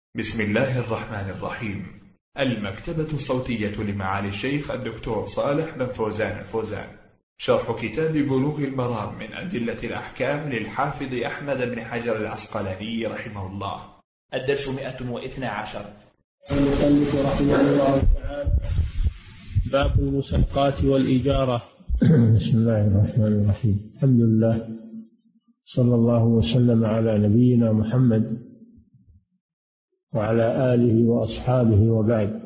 بسم الله الرحمن الرحيم. المكتبة الصوتية لمعالي الشيخ الدكتور صالح بن فوزان الفوزان، شرح كتاب بلوغ المرام من أدلة الأحكام للحافظ أحمد بن حجر العسقلاني رحمه الله. الدرس 112. المؤلف رحمه الله تعالى: باب المساقات والإجارة. بسم الله الرحمن الرحيم. الحمد لله، صلى الله وسلم على نبينا محمد وعلى آله وأصحابه وبعد.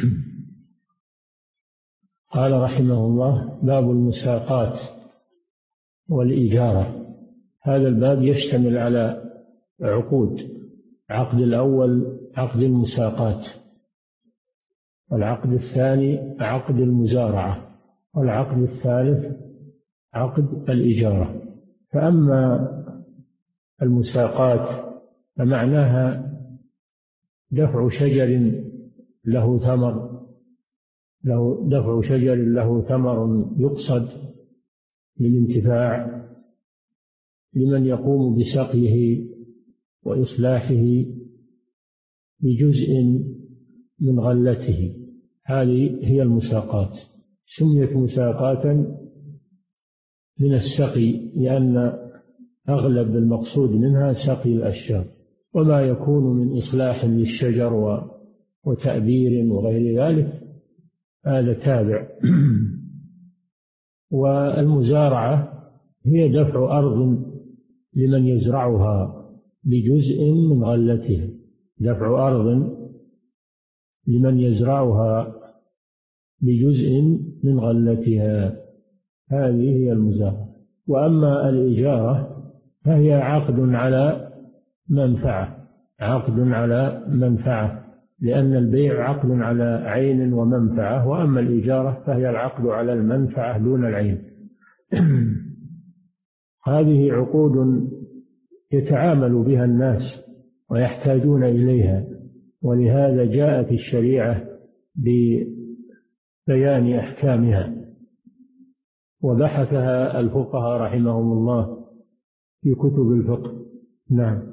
قال رحمه الله: باب المساقات والإجارة. هذا الباب يشتمل على عقود. العقد الأول عقد المساقات، والعقد الثاني عقد المزارعة، والعقد الثالث عقد الإجارة. فأما المساقات فمعناها دفع شجر له ثمر يقصد للانتفاع لمن يقوم بسقيه وإصلاحه بجزء من غلته. هذه هي المساقات. سميت مساقاتا من السقي لأن أغلب المقصود منها سقي الأشجار، وما يكون من إصلاح للشجر وتأبير وغير ذلك هذا تابع. والمزارعة هي دفع أرض لمن يزرعها بجزء من غلته، دفع أرض لمن يزرعها بجزء من غلتها، هذه هي المزارعة. وأما الإجارة فهي عقد على منفعة، لأن البيع عقد على عين ومنفعة، وأما الإجارة فهي العقد على المنفعة دون العين. هذه عقود يتعامل بها الناس ويحتاجون إليها، ولهذا جاءت الشريعة ببيان أحكامها وبحثها الفقهاء رحمهم الله في كتب الفقه. نعم.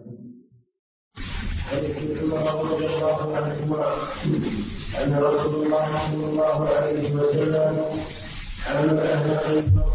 رضي الله عنهما أن رسول الله صلى الله عليه وسلم عمل أهل خيبر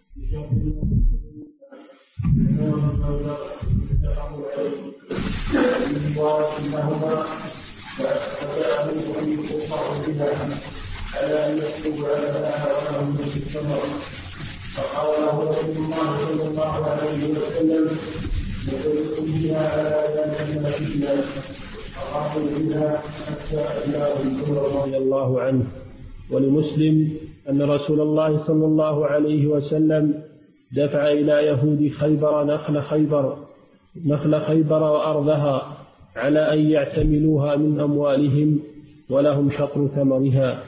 لهما فجاءوا أن يقطعوا بها على أن يكتب على ولهم في السمر. فقال له رسول الله صلى الله عليه وسلم: وتلكم بها على ذلك المسجد. فقالوا بها حتى أجلاه رضي الله عنه. ولمسلم أن رسول الله صلى الله عليه وسلم دفع إلى يهود خيبر نخل خيبر وأرضها على أن يعتملوها من أموالهم ولهم شطر ثمرها.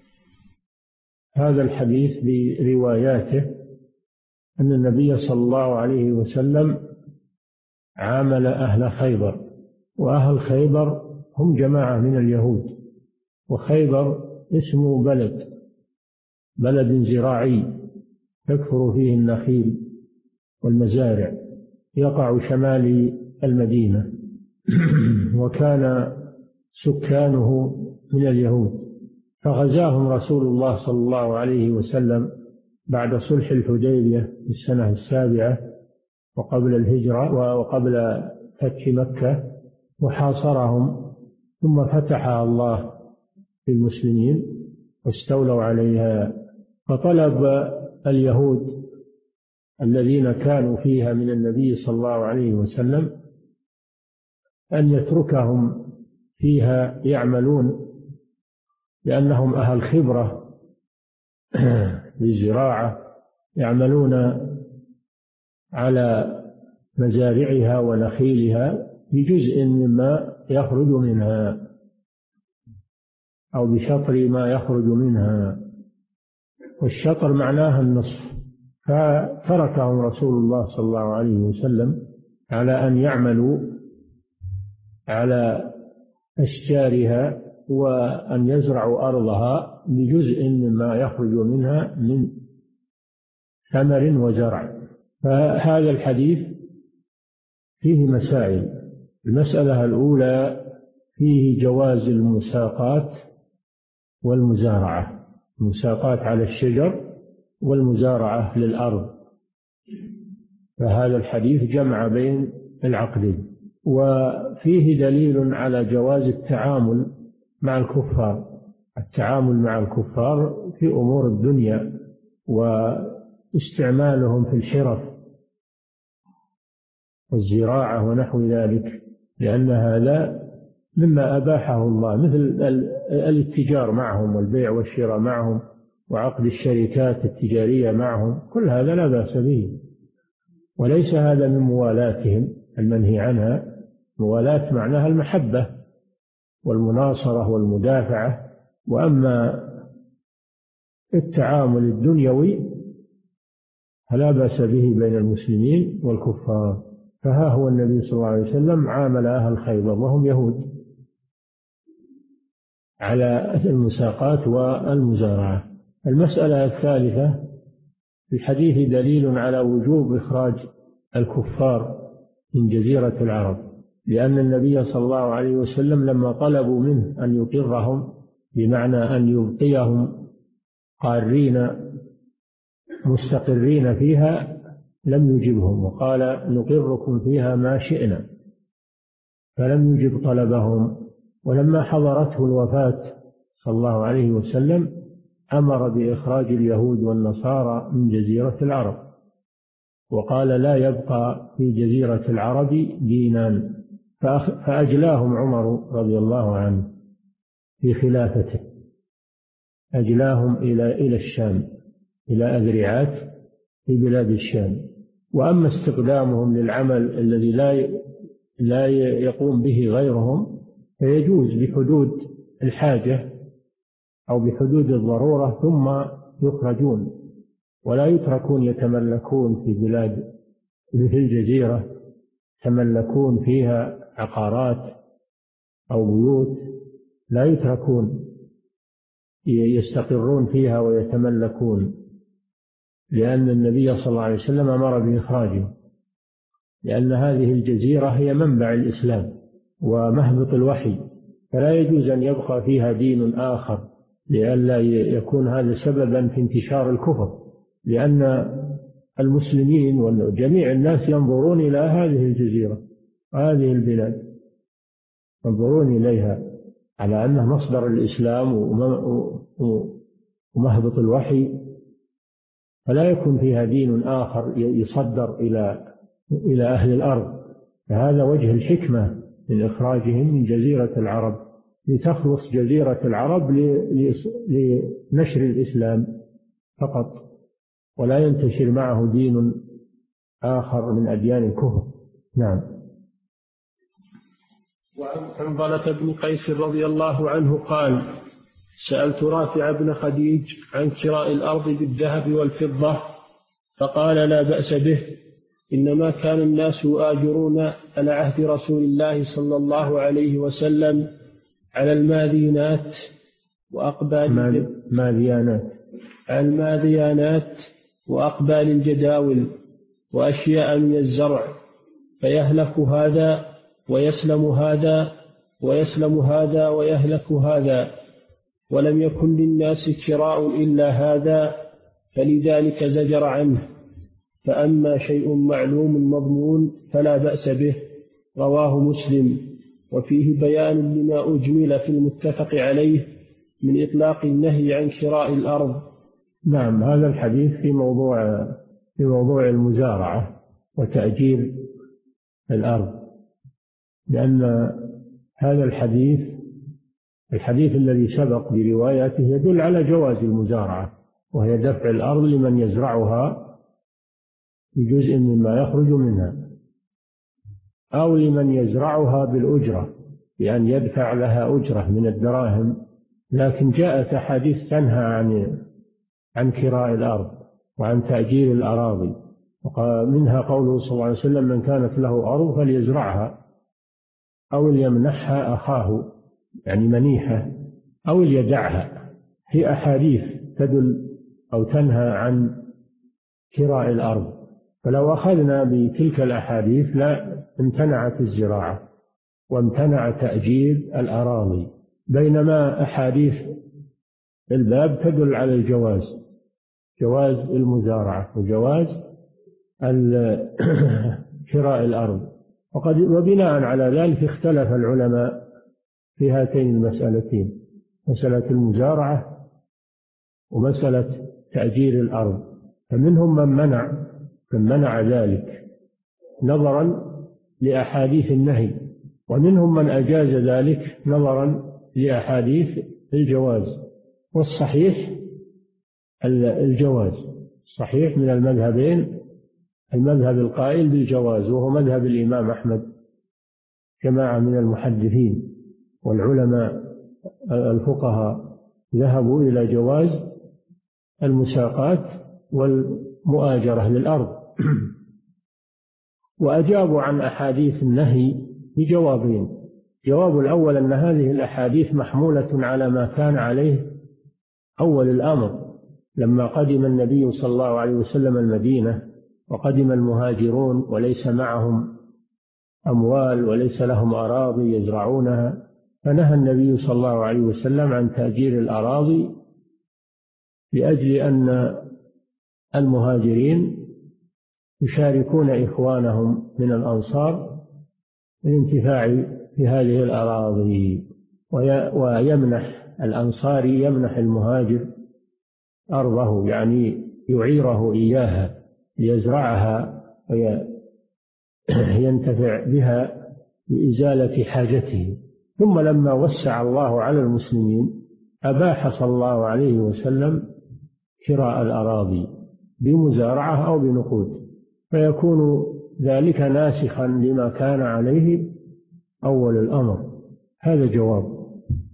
هذا الحديث برواياته أن النبي صلى الله عليه وسلم عامل أهل خيبر، وأهل خيبر هم جماعة من اليهود، وخيبر اسمه بلد زراعي تكثر فيه النخيل والمزارع، يقع شمال المدينة، وكان سكانه من اليهود. فغزاهم رسول الله صلى الله عليه وسلم بعد صلح الحديبية في السنة 7 وقبل الهجرة وقبل فتح مكة، وحاصرهم، ثم فتحها الله للمسلمين واستولوا عليها. فطلب اليهود الذين كانوا فيها من النبي صلى الله عليه وسلم أن يتركهم فيها يعملون، لأنهم أهل خبرة بالزراعة، يعملون على مزارعها ونخيلها بجزء مما يخرج منها أو بشطر ما يخرج منها، والشطر معناها النصف. فتركهم رسول الله صلى الله عليه وسلم على أن يعملوا على أشجارها وأن يزرعوا أرضها بجزء مما يخرج منها من ثمر وزرع. فهذا الحديث فيه مسائل. المسألة الأولى فيه جواز المساقات والمزارعة، المساقات على الشجر والمزارعة للأرض. فهذا الحديث جمع بين العقدين. وفيه دليل على جواز التعامل مع الكفار، التعامل مع الكفار في أمور الدنيا واستعمالهم في الحرف والزراعة ونحو ذلك، لأن هذا مما أباحه الله، مثل الاتجار معهم والبيع والشراء معهم وعقد الشركات التجارية معهم، كل هذا لا بأس به، وليس هذا من موالاتهم المنهي عنها. موالاة معناها المحبة والمناصرة والمدافعة. وأما التعامل الدنيوي فلا بأس به بين المسلمين والكفار. فها هو النبي صلى الله عليه وسلم عامل أهل خيبر وهم يهود على المساقات والمزارعة. المسألة الثالثة: في الحديث دليل على وجوب إخراج الكفار من جزيرة العرب، لأن النبي صلى الله عليه وسلم لما طلبوا منه أن يقرهم، بمعنى أن يبقيهم قارين مستقرين فيها، لم يجبهم وقال: نقركم فيها ما شئنا، فلم يجب طلبهم. ولما حضرته الوفاة صلى الله عليه وسلم أمر بإخراج اليهود والنصارى من جزيرة العرب، وقال: لا يبقى في جزيرة العرب دينان. فأجلاهم عمر رضي الله عنه في خلافته، أجلاهم إلى الشام، إلى أذرعات في بلاد الشام. وأما استخدامهم للعمل الذي لا يقوم به غيرهم فيجوز بحدود الحاجة أو بحدود الضرورة، ثم يخرجون ولا يتركون يتملكون في بلاد مثل الجزيرة، يتملكون فيها عقارات أو بيوت، لا يتركون يستقرون فيها ويتملكون، لأن النبي صلى الله عليه وسلم أمر بإخراجهم، لأن هذه الجزيرة هي منبع الإسلام ومهبط الوحي، فلا يجوز أن يبقى فيها دين آخر، لئلا يكون هذا سببا في انتشار الكفر، لأن المسلمين وجميع الناس ينظرون إلى هذه الجزيرة وهذه البلاد، ينظرون إليها على أنها مصدر الإسلام ومهبط الوحي، فلا يكون فيها دين آخر يصدر إلى أهل الأرض. فهذا وجه الحكمة من إخراجهم من جزيرة العرب، لتخلص جزيرة العرب لنشر الإسلام فقط، ولا ينتشر معه دين آخر من أديان الكفر. نعم. وعن حنظلة بن قيس رضي الله عنه قال: سألت رافع بن خديج عن كراء الأرض بالذهب والفضة، فقال: لا بأس به، إنما كان الناس يؤاجرون على عهد رسول الله صلى الله عليه وسلم على الماذينات وأقبال الجداول وأشياء من الزرع، فيهلك هذا ويسلم هذا ويسلم هذا ويهلك هذا، ولم يكن للناس كراء إلا هذا، فلذلك زجر عنه. فأما شيء معلوم مضمون فلا بأس به. رواه مسلم. وفيه بيان لما أجمل في المتفق عليه من إطلاق النهي عن كراء الأرض. نعم، هذا الحديث في موضوع المزارعة وتأجير الأرض، لأن هذا الحديث الذي سبق بروايته يدل على جواز المزارعة، وهي دفع الأرض لمن يزرعها في جزء مما يخرج منها، أو لمن يزرعها بالأجرة بأن يدفع لها أجرة من الدراهم. لكن جاءت أحاديث تنهى عن كراء الأرض وعن تأجير الأراضي، منها قوله صلى الله عليه وسلم: من كانت له أرض فليزرعها أو ليمنحها أخاه، يعني منيحة، أو ليدعها. في أحاديث تدل أو تنهى عن كراء الأرض، فلو أخذنا بتلك الأحاديث لا امتنعت الزراعة وامتنع تأجير الأراضي، بينما أحاديث الباب تدل على الجواز، جواز المزارعة وجواز شراء الأرض. وبناء على ذلك اختلف العلماء في هاتين المسألتين، مسألة المزارعة ومسألة تأجير الأرض، فمنهم من منع ذلك نظرا لأحاديث النهي، ومنهم من أجاز ذلك نظرا لأحاديث الجواز. والصحيح الجواز، صحيح من المذهبين المذهب القائل بالجواز وهو مذهب الإمام أحمد، جماعة من المحدثين والعلماء الفقهاء ذهبوا إلى جواز المساقات والمؤاجرة للأرض، وأجابوا عن أحاديث النهي بجوابين. جواب الأول أن هذه الأحاديث محمولة على ما كان عليه أول الأمر لما قدم النبي صلى الله عليه وسلم المدينة، وقدم المهاجرون وليس معهم أموال وليس لهم أراضي يزرعونها، فنهى النبي صلى الله عليه وسلم عن تأجير الأراضي لأجل أن المهاجرين يشاركون إخوانهم من الأنصار الانتفاع في هذه الأراضي، ويمنح الأنصاري يمنح المهاجر أرضه، يعني يعيره إياها ليزرعها وينتفع بها لإزالة حاجته. ثم لما وسع الله على المسلمين أباح صلى الله عليه وسلم شراء الأراضي بمزارعة أو بنقود، فيكون ذلك ناسخا لما كان عليه أول الأمر. هذا جواب.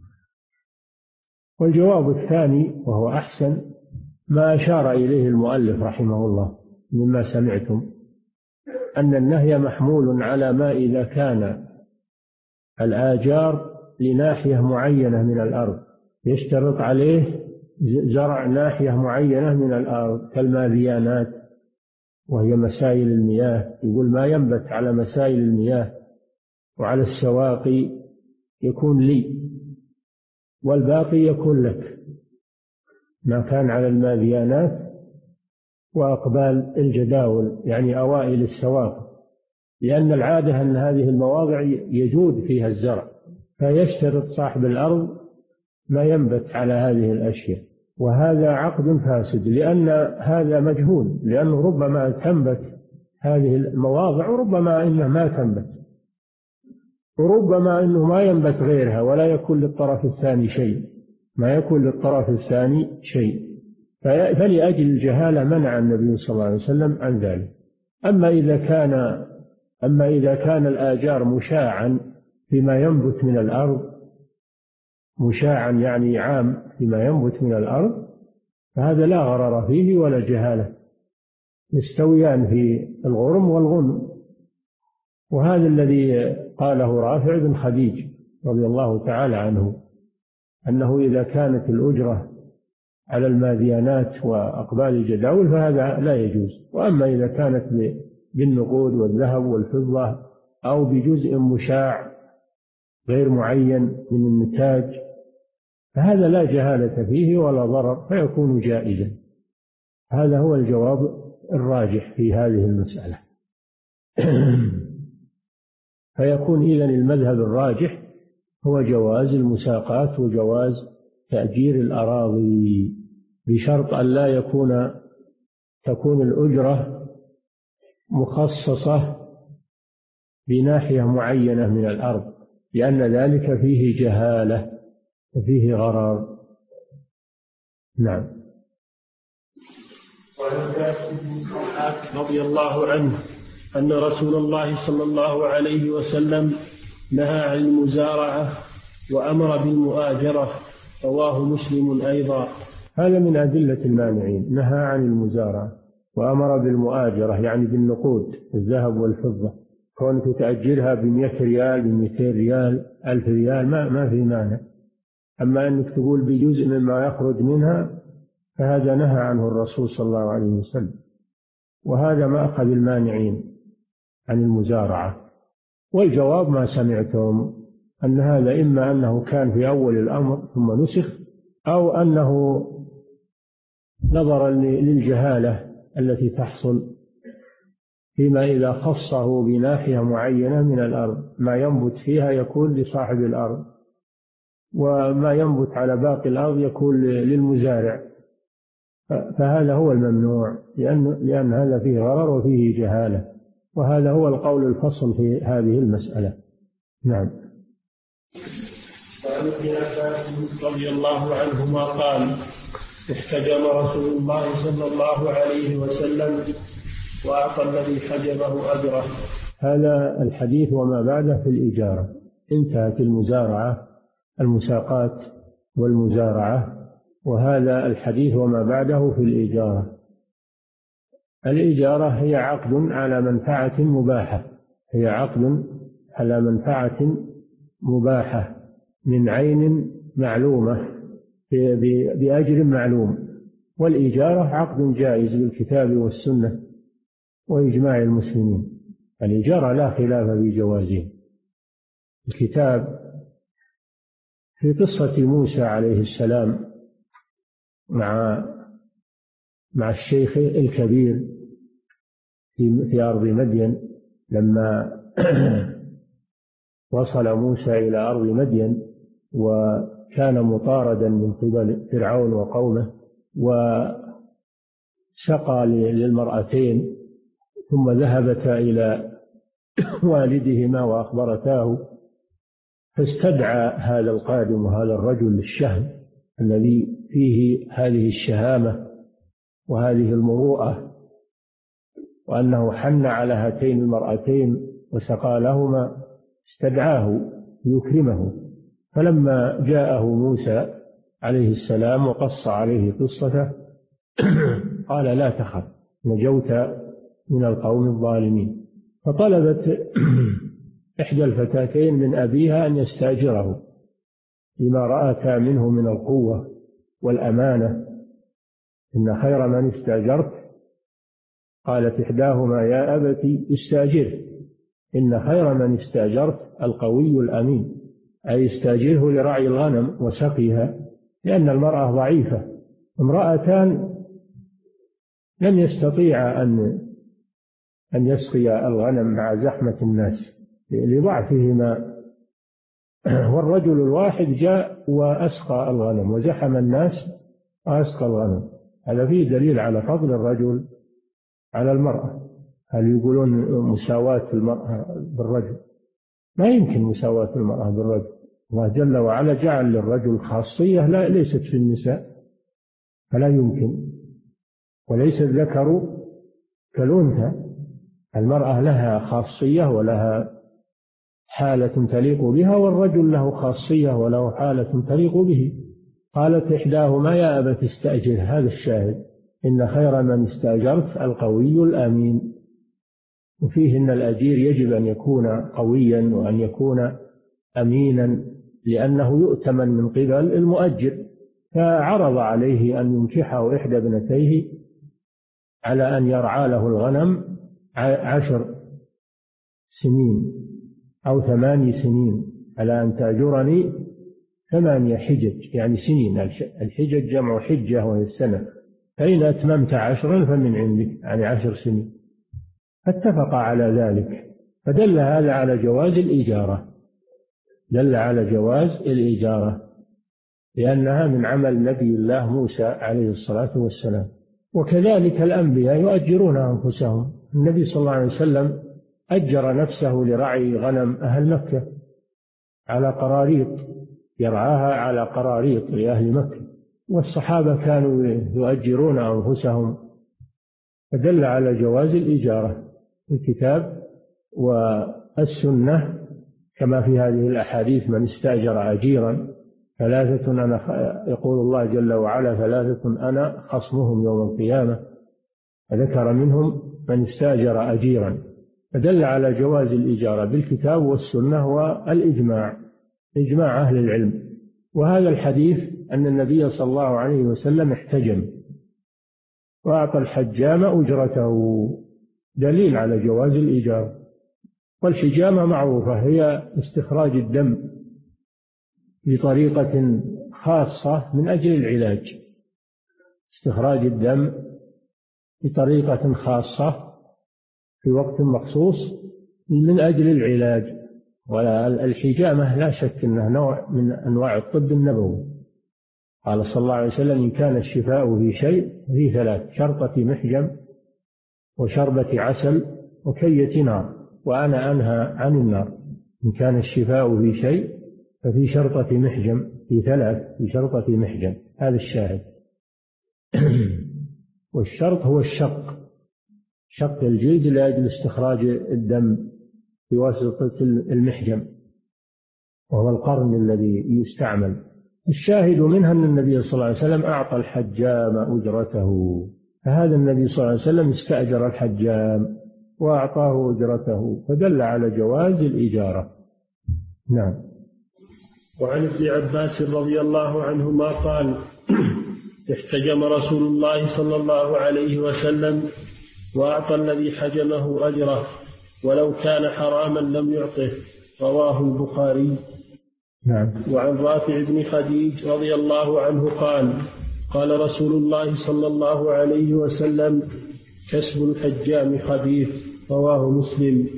والجواب الثاني وهو أحسن ما أشار إليه المؤلف رحمه الله مما سمعتم، أن النهي محمول على ما إذا كان الآجار لناحية معينة من الأرض، يشترط عليه زرع ناحية معينة من الأرض كالماذيانات وهي مسائل المياه، يقول ما ينبت على مسائل المياه وعلى السواقي يكون لي والباقي يكون لك، ما كان على الماذيانات وأقبال الجداول يعني أوائل السواقي، لأن العادة أن هذه المواضع يجود فيها الزرع، فيشترط صاحب الأرض ما ينبت على هذه الأشياء، وهذا عقد فاسد، لأن هذا مجهول، لأنه ربما تنبت هذه المواضع وربما إنها ما تنبت، وربما إنه ما ينبت غيرها ولا يكون للطرف الثاني شيء، ما يكون للطرف الثاني شيء، فلأجل الجهالة منع النبي صلى الله عليه وسلم عن ذلك. أما إذا كان الآجار مشاعا فيما ينبت من الأرض، مشاعا يعني عام فيما ينبت من الأرض، فهذا لا غرر فيه ولا جهالة، يستويان في الغرم والغنم. وهذا الذي قاله رافع بن خديج رضي الله تعالى عنه، أنه إذا كانت الأجرة على الماذيانات وأقبال الجداول فهذا لا يجوز، وأما إذا كانت بالنقود والذهب والفضة أو بجزء مشاع غير معين من النتاج فهذا لا جهالة فيه ولا ضرر، فيكون جائزا. هذا هو الجواب الراجح في هذه المسألة. فيكون إذن المذهب الراجح هو جواز المساقات وجواز تأجير الأراضي، بشرط أن لا تكون الأجرة مخصصة بناحية معينة من الأرض، لأن ذلك فيه جهالة وفيه غرر. نعم. رضي الله عنه أن رسول الله صلى الله عليه وسلم نهى عن المزارعة وأمر بالمؤاجرة، رواه مسلم أيضا. هذا من أدلة المانعين، نهى عن المزارعة وأمر بالمؤاجرة يعني بالنقود الذهب والفضة، كونك تأجرها ب100 ريال ب200 ريال 1000 ريال ما في مانع. أما أنك تقول بجزء مما يخرج منها فهذا نهى عنه الرسول صلى الله عليه وسلم، وهذا ما أخذ المانعين عن المزارعة. والجواب ما سمعتم، أن هذا إما أنه كان في أول الأمر ثم نسخ، أو أنه نظرا للجهالة التي تحصل فيما إذا خصه بناحية معينة من الأرض، ما ينبت فيها يكون لصاحب الأرض، وما ينبت على باقي الأرض يكون للمزارع، فهذا هو الممنوع، لأن هذا فيه غرر وفيه جهالة، وهذا هو القول الفصل في هذه المسألة. نعم. وعن ابن عباس رضي الله عنهما قال: احتجم رسول الله صلى الله عليه وسلم وأعطى الذي حجبه أجره. هذا الحديث وما بعده في الإجارة. انتهت المزارعة، المساقات والمزارعة، وهذا الحديث وما بعده في الإجارة. الإجارة هي عقد على منفعة مباحة، هي عقد على منفعة مباحة من عين معلومة بأجر معلوم، والإجارة عقد جائز بالكتاب والسنة وإجماع المسلمين. الإجارة لا خلاف في جوازها. الكتاب في قصة موسى عليه السلام مع الشيخ الكبير في أرض مدين، لما وصل موسى إلى أرض مدين وكان مطاردا من قبل فرعون وقومه، وسقى للمرأتين، ثم ذهبتا إلى والدهما وأخبرتاه، فاستدعى هذا القادم وهذا الرجل الشهم الذي فيه هذه الشهامة وهذه المروءة، وأنه حن على هاتين المرأتين وسقى لهما، استدعاه ليكرمه. فلما جاءه موسى عليه السلام وقص عليه قصته قال: لا تخف، نجوت من القوم الظالمين. فطلبت إحدى الفتاتين من أبيها أن يستأجره لما رأتا منه من القوة والأمانة. إن خير من استأجرت، قالت إحداهما: يا أبت استأجره، إن خير من استأجرت القوي الأمين، أي استأجره لرعي الغنم وسقيها، لأن المرأة ضعيفة. امرأتان لم يستطيع أن يسقي الغنم مع زحمة الناس لضعفهما، والرجل الواحد جاء وأسقى الغنم وزحم الناس وأسقى الغنم. هذا فيه دليل على فضل الرجل على المرأة. هل يقولون مساواة المرأة بالرجل؟ ما يمكن مساواة المرأة بالرجل. الله جل وعلا جعل للرجل خاصية ليست في النساء، فلا يمكن. وليس الذكر كالأنثى، المرأة لها خاصية ولها حالة تليق بها، والرجل له خاصية وله حالة تليق به. قالت إحداهما: يا أبت استأجر، هذا الشاهد، إن خير من استأجرت القوي الأمين. وفيه أن الأجير يجب أن يكون قويا وأن يكون أمينا، لأنه يؤتمن من قبل المؤجر. فعرض عليه أن ينكحه إحدى ابنتيه على أن يرعى له الغنم 10 سنين أو 8 سنين، على أن تأجرني 8 حجج، يعني سنين. الحجج جمع حجة وهي السنة، فإن أتممت 10 فمن عندك، يعني 10 سنين. فاتفق على ذلك، فدل هذا على جواز الإجارة، دل على جواز الإجارة، لأنها من عمل نبي الله موسى عليه الصلاة والسلام. وكذلك الأنبياء يؤجرون أنفسهم. النبي صلى الله عليه وسلم أجر نفسه لرعي غنم أهل مكة على قراريط، يرعاها على قراريط لأهل مكة، والصحابة كانوا يؤجرون أنفسهم، فدل على جواز الإجارة في الكتاب والسنة، كما في هذه الأحاديث: من استأجر أجيرا 3 أنا، يقول الله جل وعلا: 3 أنا خصمهم يوم القيامة، فذكر منهم من استأجر أجيرا، فدل على جواز الإجارة بالكتاب والسنة والإجماع، إجماع أهل العلم. وهذا الحديث أن النبي صلى الله عليه وسلم احتجم وأعطى الحجام أجرته، دليل على جواز الإجارة. والحجامة معروفة، هي استخراج الدم بطريقة خاصة من أجل العلاج، استخراج الدم بطريقة خاصة في وقت مخصوص من أجل العلاج. والحجامة لا شك أنها نوع من أنواع الطب النبوي. قال صلى الله عليه وسلم: إن كان الشفاء في شيء في ثلاث: شرطة محجم، وشربة عسل، وكية نار، وأنا أنهى عن النار. إن كان الشفاء في شيء ففي شرطة محجم، في ثلاث: في شرطة محجم، هذا الشاهد. والشرط هو شق الجلد لأجل استخراج الدم بواسطة المحجم، وهو القرن الذي يستعمل. الشاهد منها أن النبي صلى الله عليه وسلم أعطى الحجام أجرته، فهذا النبي صلى الله عليه وسلم استأجر الحجام وأعطاه أجرته، فدل على جواز الإجارة. نعم. وعن ابن عباس رضي الله عنهما قال: احتجم رسول الله صلى الله عليه وسلم وأعطى الذي حجمه أجره، ولو كان حراما لم يعطه. رواه البخاري. نعم. وعن رافع بن خديج رضي الله عنه قال: قال رسول الله صلى الله عليه وسلم: كسب الحجام خبيث. رواه مسلم.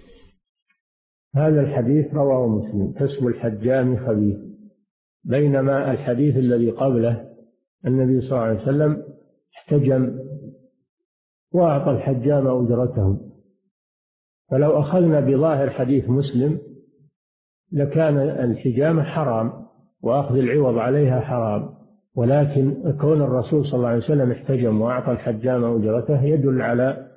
هذا الحديث رواه مسلم: كسب الحجام خبيث. بينما الحديث الذي قبله النبي صلى الله عليه وسلم احتجم وأعطى الحجام أجرته. فلو أخذنا بظاهر حديث مسلم لكان الحجامة حرام وأخذ العوض عليها حرام، ولكن كون الرسول صلى الله عليه وسلم احتجم وأعطى الحجام أجرته يدل على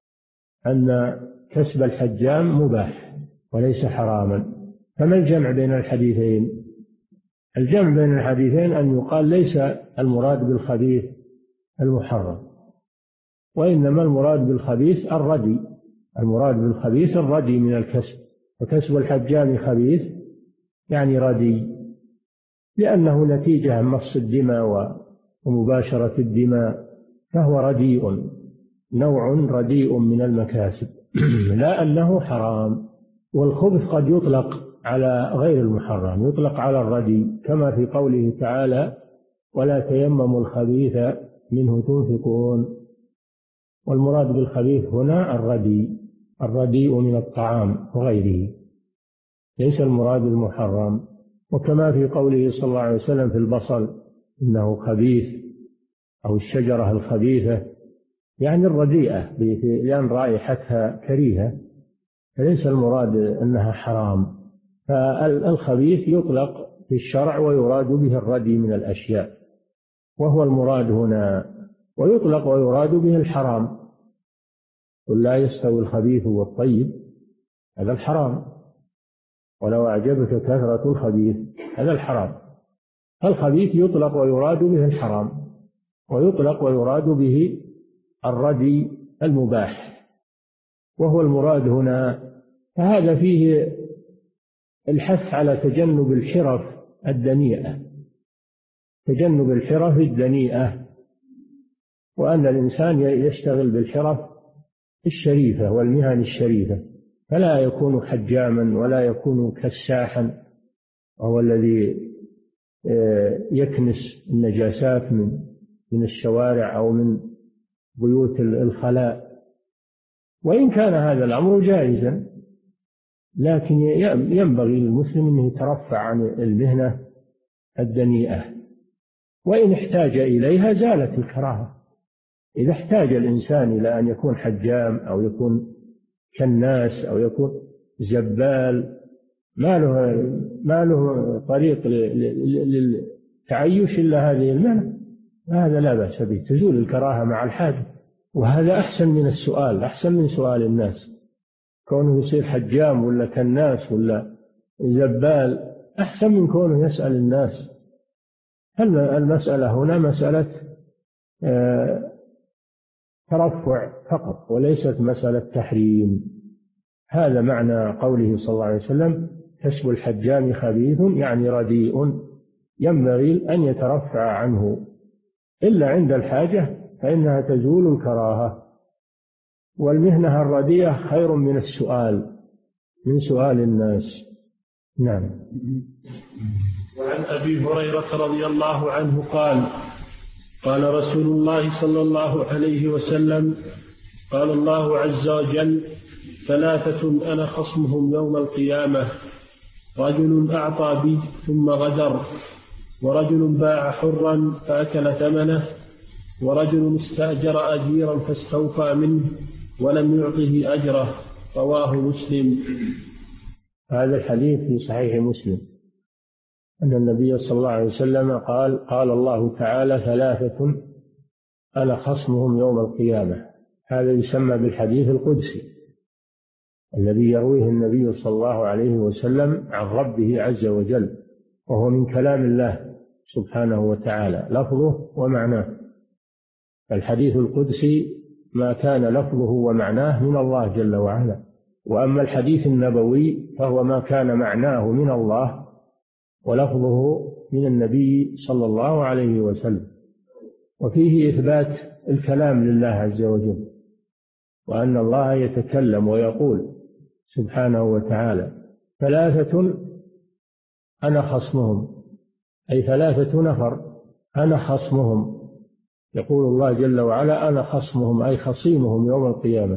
أن كسب الحجام مباح وليس حراما. فما الجمع بين الحديثين؟ الجمع بين الحديثين أن يقال ليس المراد بالخبيث المحرم، وإنما المراد بالخبيث الردي. المراد بالخبيث الردي من الكسب، وكسب الحجام خبيث يعني ردي، لأنه نتيجة مص الدماء ومباشرة الدماء، فهو رديء، نوع رديء من المكاسب، لا أنه حرام. والخبث قد يطلق على غير المحرم، يطلق على الردي، كما في قوله تعالى: ولا تيمموا الخبيث منه تنفقون. والمراد بالخبيث هنا الرديء من الطعام وغيره، ليس المراد المحرم. وكما في قوله صلى الله عليه وسلم في البصل: إنه خبيث، أو الشجرة الخبيثة، يعني الرديئة، لأن رائحتها كريهة، فليس المراد أنها حرام. فالخبيث يطلق في الشرع ويراد به الردي من الأشياء، وهو المراد هنا. ويطلق ويراد به الحرام: قل لا يستوي الخبيث والطيب، هذا الحرام. ولو أعجبك كثرة الخبيث، هذا الحرام. الخبيث يطلق ويراد به الحرام، ويطلق ويراد به الردي المباح، وهو المراد هنا. فهذا فيه الحث على تجنب الحرف الدنيئة، تجنب الحرف الدنيئة، وأن الإنسان يشتغل بالحرف الشريفة والمهن الشريفة، فلا يكون حجاما ولا يكون كساحا، وهو الذي يكنس النجاسات من الشوارع أو من بيوت الخلاء. وإن كان هذا الأمر جائزا، لكن ينبغي للمسلم أن يترفع عن المهنة الدنيئة، وإن احتاج إليها زالت الكراهة. إذا احتاج الإنسان إلى أن يكون حجام أو يكون كناس أو يكون زبال، ما له طريق للتعيش إلا هذه المهنة، هذا لا بأس به، تزول الكراهة مع الحاجة. وهذا أحسن من السؤال، أحسن من سؤال الناس، كونه يصير حجام ولا كناس ولا زبال أحسن من كونه يسأل الناس. المسألة هنا مسألة ترفع فقط، وليست مسألة تحريم. هذا معنى قوله صلى الله عليه وسلم: كسب الحجام خبيث، يعني رديء ينبغي أن يترفع عنه، إلا عند الحاجة فإنها تزول الكراهة. والمهنة الرديئة خير من السؤال، من سؤال الناس. نعم. وعن أبي هريرة رضي الله عنه قال قال رسول الله صلى الله عليه وسلم قال الله عز وجل: ثلاثة أنا خصمهم يوم القيامة: رجل أعطى بي ثم غدر، ورجل باع حرا فأكل ثمنه، ورجل استأجر أجيرا فاستوفى منه ولم يعطه أجره. رواه مسلم. هذا الحديث في صحيح مسلم أن النبي صلى الله عليه وسلم قال الله تعالى: ثلاثة أنا خصمهم يوم القيامة. هذا يسمى بالحديث القدسي الذي يرويه النبي صلى الله عليه وسلم عن ربه عز وجل، وهو من كلام الله سبحانه وتعالى لفظه ومعناه. الحديث القدسي ما كان لفظه ومعناه من الله جل وعلا، وأما الحديث النبوي فهو ما كان معناه من الله ولفظه من النبي صلى الله عليه وسلم. وفيه إثبات الكلام لله عز وجل، وأن الله يتكلم ويقول سبحانه وتعالى: ثلاثة أنا خصمهم، أي 3 نفر أنا خصمهم. يقول الله جل وعلا: أنا خصمهم، أي خصيمهم يوم القيامة.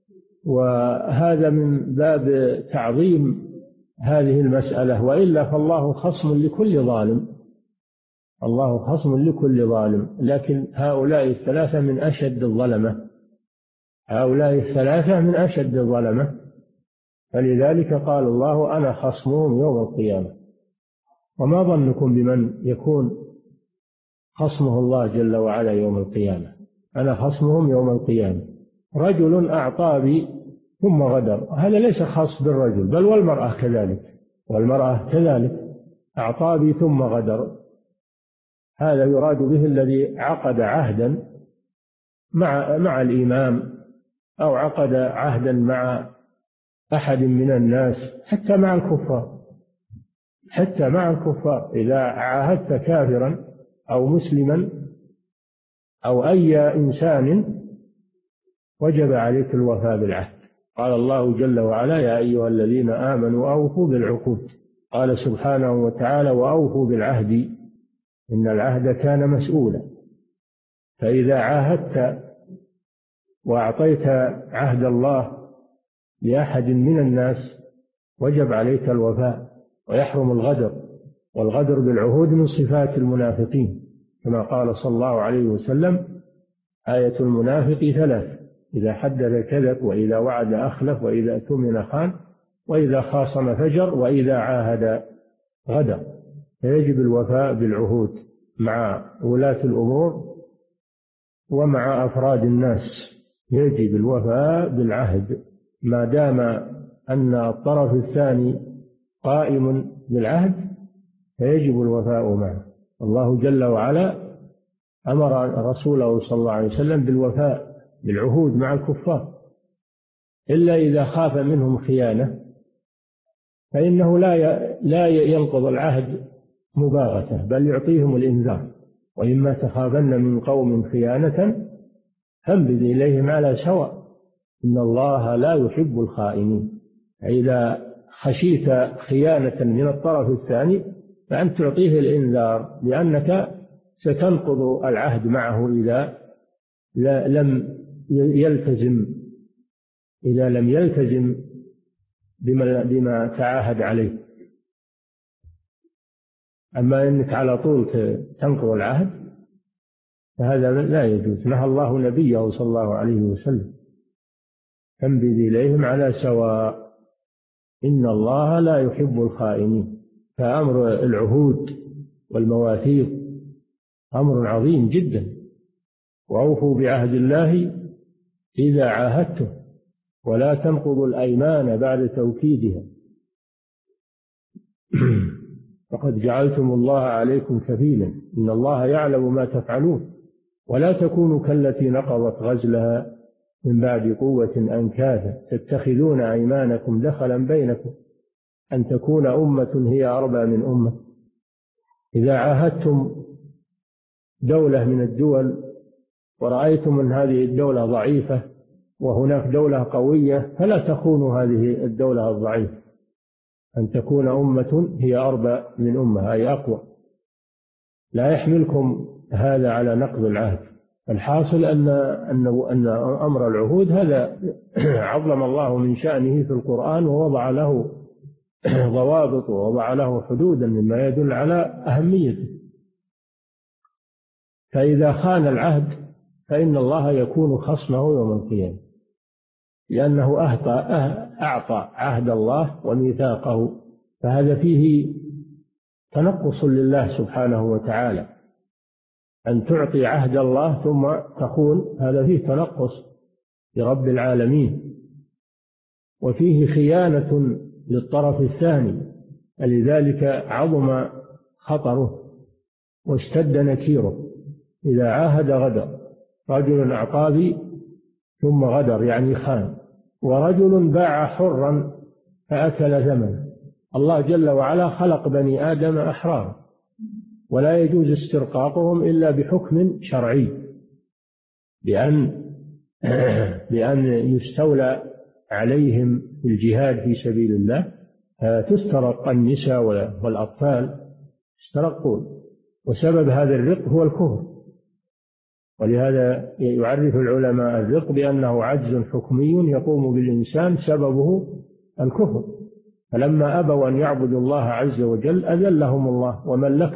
وهذا من باب تعظيم هذه المسألة، وإلا فالله خصم لكل ظالم، الله خصم لكل ظالم، لكن هؤلاء 3 من أشد الظلمة، هؤلاء 3 من أشد الظلمة، فلذلك قال الله: أنا خصمهم يوم القيامة. وما ظنكم بمن يكون خصمه الله جل وعلا يوم القيامة؟ أنا خصمهم يوم القيامة: رجل أعطى بي ثم غدر. هذا ليس خاص بالرجل، بل والمرأة كذلك، والمرأة كذلك أعطى بي ثم غدر. هذا يراد به الذي عقد عهدا مع الإمام، أو عقد عهدا مع أحد من الناس، حتى مع الكفار، حتى مع الكفار. إذا عاهدت كافرا أو مسلما أو أي إنسان وجب عليك الوفاء بالعهد. قال الله جل وعلا: يا أيها الذين آمنوا أوفوا بالعقود. قال سبحانه وتعالى: وأوفوا بالعهد إن العهد كان مسؤولا. فإذا عاهدت وأعطيت عهد الله لأحد من الناس وجب عليك الوفاء، ويحرم الغدر، والغدر بالعهود من صفات المنافقين، كما قال صلى الله عليه وسلم: آية المنافق 3: إذا حدث كذب، وإذا وعد أخلف، وإذا اؤتمن خان، وإذا خاصم فجر، وإذا عاهد غدر. فيجب الوفاء بالعهود مع ولاة الأمور ومع أفراد الناس، يجب الوفاء بالعهد ما دام أن الطرف الثاني قائم بالعهد، فيجب الوفاء معه. الله جل وعلا أمر رسوله صلى الله عليه وسلم بالوفاء بالعهود مع الكفار، إلا إذا خاف منهم خيانة فإنه لا ينقض العهد مباغتة، بل يعطيهم الإنذار: وإما تخافن من قوم خيانة فانبذ إليهم على سواء إن الله لا يحب الخائنين. إذا خشيت خيانة من الطرف الثاني فأنت تعطيه الإنذار، لأنك ستنقض العهد معه إذا لم يلتزم بما تعاهد عليه. أما أنك على طول تنقض العهد فهذا لا يجوز. نهى الله نبيه صلى الله عليه وسلم: فانبذ إليهم على سواء إن الله لا يحب الخائنين. فأمر العهود والمواثيق أمر عظيم جدا. وأوفوا بعهد الله إذا عاهدتم ولا تنقضوا الأيمان بعد توكيدها فقد جعلتم الله عليكم كفيلا إن الله يعلم ما تفعلون. ولا تكونوا كالتي نقضت غزلها من بعد قوة أنكاثا تتخذون أيمانكم دخلا بينكم أن تكون أمة هي أربى من أمة. إذا عاهدتم دولة من الدول ورأيتم أن هذه الدولة ضعيفة وهناك دولة قوية، فلا تخون هذه الدولة الضعيفة، أن تكون أمة هي أربى من أمة أي أقوى. لا يحملكم هذا على نقض العهد. الحاصل أن أمر العهود هذا عظم الله من شأنه في القرآن، ووضع له ضوابط ووضع له حدودا مما يدل على أهميته. فإذا خان العهد فإن الله يكون خصمه يوم القيامة، لأنه أعطى عهد الله وميثاقه، فهذا فيه تنقص لله سبحانه وتعالى. أن تعطي عهد الله ثم تخون، هذا فيه تنقص لرب العالمين، وفيه خيانة للطرف الثاني، لذلك عظم خطره واشتد نكيره. إذا عاهد غدر، رجل أعقابي ثم غدر يعني خان، ورجل باع حرا فأكل ثمنه. الله جل وعلا خلق بني آدم أحرار، ولا يجوز استرقاقهم إلا بحكم شرعي، بأن يستولى عليهم في الجهاد في سبيل الله، تسترق النساء والأطفال يسترقون، وسبب هذا الرق هو الكفر. ولهذا يعرف العلماء الرق بأنه عجز حكمي يقوم بالإنسان سببه الكفر، فلما أبوا أن يعبدوا الله عز وجل أذلهم الله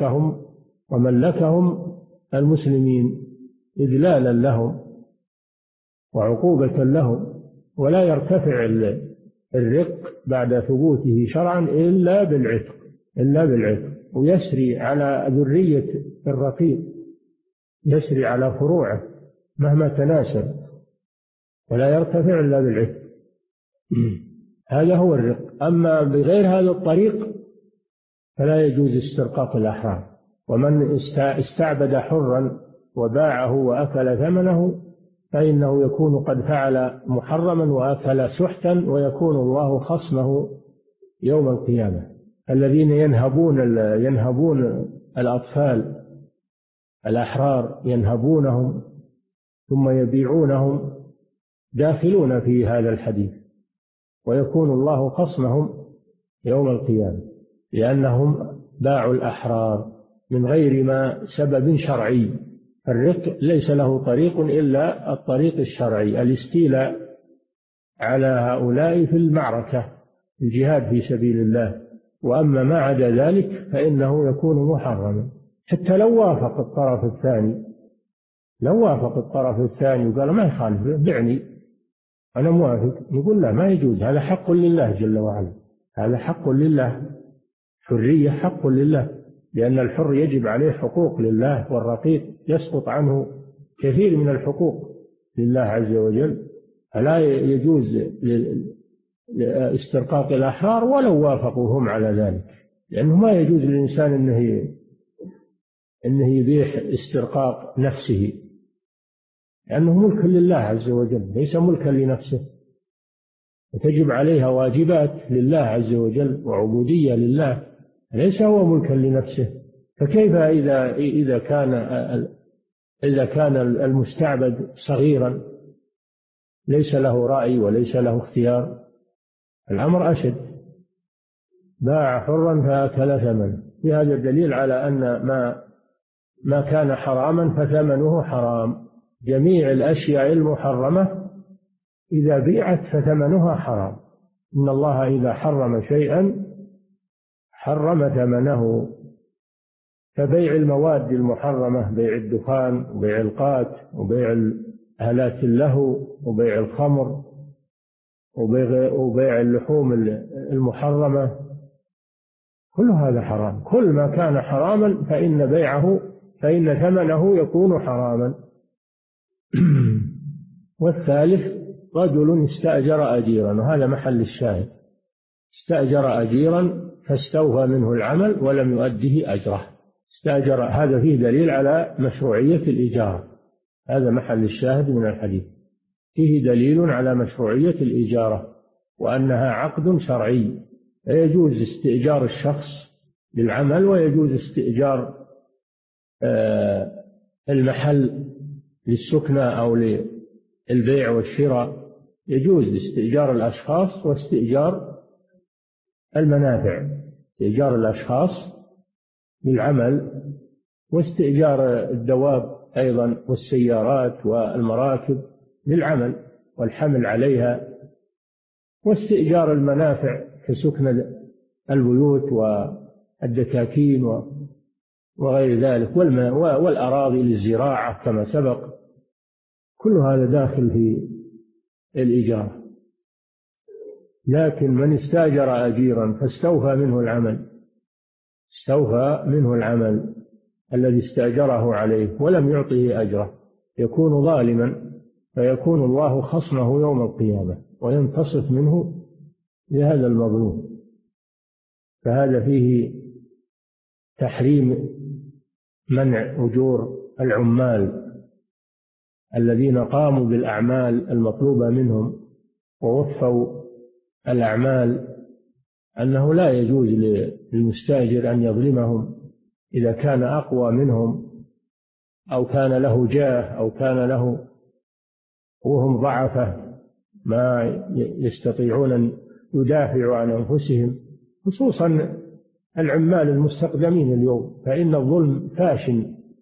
وملكهم المسلمين إذلالا لهم وعقوبة لهم. ولا يرتفع الرق بعد ثبوته شرعا إلا بالعتق، ويسري على ذرية الرقيق، يسري على فروعه مهما تناسب، ولا يرتفع إلا بالعتق. هذا هو الرق. أما بغير هذا الطريق فلا يجوز استرقاق الأحرار. ومن استعبد حرا وباعه وأكل ثمنه فإنه يكون قد فعل محرما وأكل سحتا، ويكون الله خصمه يوم القيامة. الذين ينهبون الأطفال الأحرار ينهبونهم ثم يبيعونهم داخلون في هذا الحديث، ويكون الله خصمهم يوم القيامة، لأنهم باعوا الأحرار من غير ما سبب شرعي. الرق ليس له طريق إلا الطريق الشرعي، الاستيلاء على هؤلاء في المعركة، الجهاد في سبيل الله. وأما ما عدا ذلك فإنه يكون محرما. حتى لو وافق الطرف الثاني وقال ما يخالف بعني أنا موافق، نقول لا، ما يجوز، هذا حق لله جل وعلا، هذا حق لله، حرية حق لله، لأن الحر يجب عليه حقوق لله، والرقيق يسقط عنه كثير من الحقوق لله عز وجل. فلا يجوز استرقاق الأحرار ولو وافقوا هم على ذلك، لأنه ما يجوز للإنسان أنه يبيح استرقاق نفسه، لأنه ملك لله عز وجل ليس ملكا لنفسه، وتجب عليها واجبات لله عز وجل وعبودية لله، ليس هو ملكا لنفسه. فكيف إذا كان المستعبد صغيرا ليس له رأي وليس له اختيار؟ الأمر أشد. باع حرا فأكل ثمنه، في هذا الدليل على أن ما كان حراما فثمنه حرام. جميع الأشياء المحرمة إذا بيعت فثمنها حرام. إن الله إذا حرم شيئا حرم ثمنه. فبيع المواد المحرمة، بيع الدخان وبيع القات وبيع آلات اللهو وبيع الخمر وبيع اللحوم المحرمة، كل هذا حرام. كل ما كان حراما فإن ثمنه يكون حراما. والثالث رجل استأجر أجيرا، وهذا محل الشاهد، استأجر أجيرا فاستوفى منه العمل ولم يؤده أجره. استأجر، هذا فيه دليل على مشروعية الإجارة، هذا محل الشاهد من الحديث، فيه دليل على مشروعية الإجارة وأنها عقد شرعي. يجوز استئجار الشخص للعمل، ويجوز استئجار المحل للسكنى أو للبيع والشراء. يجوز استئجار الأشخاص واستئجار المنافع، استئجار الأشخاص للعمل، واستئجار الدواب أيضا والسيارات والمراكب للعمل والحمل عليها، واستئجار المنافع كسكن البيوت والدكاكين وغير ذلك، والأراضي للزراعة كما سبق. كل هذا داخل في الإيجار. لكن من استأجر أجيرا فاستوفى منه العمل الذي استأجره عليه ولم يعطه أجره يكون ظالما، فيكون الله خصمه يوم القيامة وينتصف منه لهذا المظلوم. فهذا فيه تحريم منع أجور العمال الذين قاموا بالأعمال المطلوبة منهم ووفوا الأعمال، أنه لا يجوز للمستأجر أن يظلمهم إذا كان أقوى منهم أو كان له جاه أو كان له وهم ضعفة ما يستطيعون أن يدافعوا عن أنفسهم، خصوصا العمال المستخدمين اليوم، فإن الظلم فاش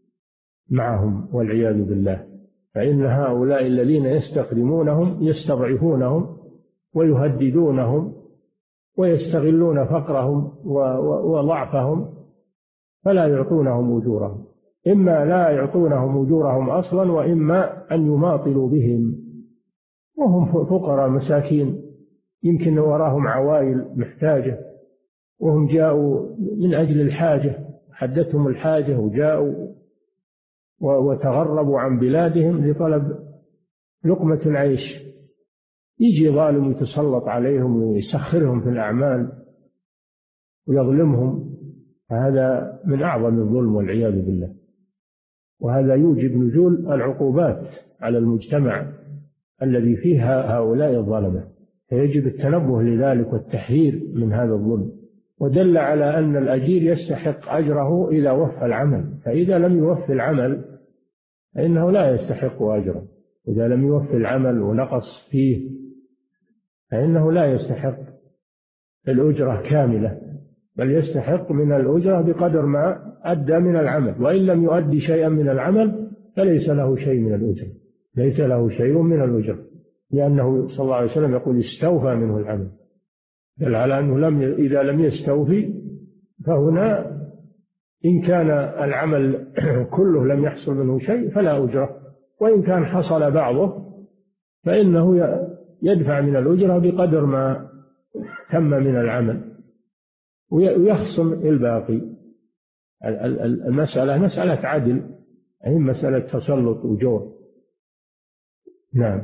معهم والعياذ بالله. فإن هؤلاء الذين يستخدمونهم يستضعفونهم ويهددونهم ويستغلون فقرهم وضعفهم، فلا يعطونهم أجورهم، إما لا يعطونهم أجورهم أصلا، وإما أن يماطلوا بهم وهم فقراء مساكين، يمكن وراهم عوائل محتاجة وهم جاءوا من أجل الحاجة، حدتهم الحاجة وجاءوا وتغربوا عن بلادهم لطلب لقمة العيش. يجي ظالم يتسلط عليهم ويسخرهم في الأعمال ويظلمهم، هذا من أعظم الظلم والعياذ بالله. وهذا يوجب نزول العقوبات على المجتمع الذي فيه هؤلاء الظلمة، فيجب التنبه لذلك والتحذير من هذا الظلم. ودل على أن الأجير يستحق أجره إذا وفى العمل، فإذا لم يوفي العمل فإنه لا يستحق أجره. إذا لم يوفي العمل ونقص فيه فإنه لا يستحق الأجرة كاملة، بل يستحق من الأجرة بقدر ما أدى من العمل، وإن لم يؤدي شيئا من العمل فليس له شيء من الأجرة، ليس له شيء من الأجرة، لأنه صلى الله عليه وسلم يقول استوفى منه العمل، دل على أنه إذا لم يستوفي فهنا إن كان العمل كله لم يحصل منه شيء فلا أجرة، وإن كان حصل بعضه فإنه يدفع من الأجرة بقدر ما تم من العمل ويخصم الباقي. المسألة مسألة عدل، أي مسألة تسلط وجور. نعم.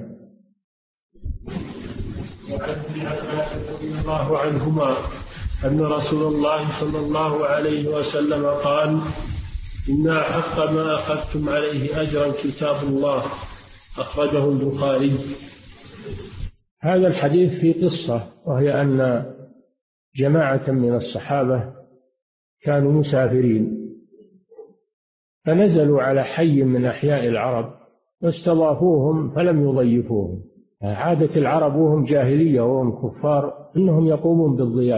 وعن ابن عباس رضي الله عنهما أن رسول الله صلى الله عليه وسلم قال: إن أحق ما أخذتم عليه أجرا كتاب الله، أخرجه البخاري. هذا الحديث في قصة، وهي أن جماعة من الصحابة كانوا مسافرين فنزلوا على حي من أحياء العرب واستضافوهم فلم يضيفوهم. عادة العرب وهم جاهلية وهم كفار أنهم يقومون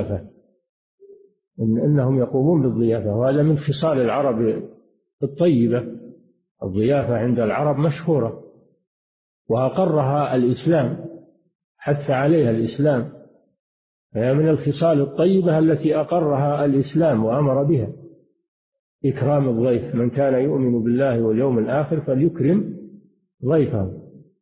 بالضيافة، وهذا من خصال العرب الطيبة. الضيافة عند العرب مشهورة وأقرها الإسلام، حث عليها الإسلام، فهي من الخصال الطيبة التي أقرها الإسلام وأمر بها، إكرام الضيف. من كان يؤمن بالله واليوم الآخر فليكرم ضيفه.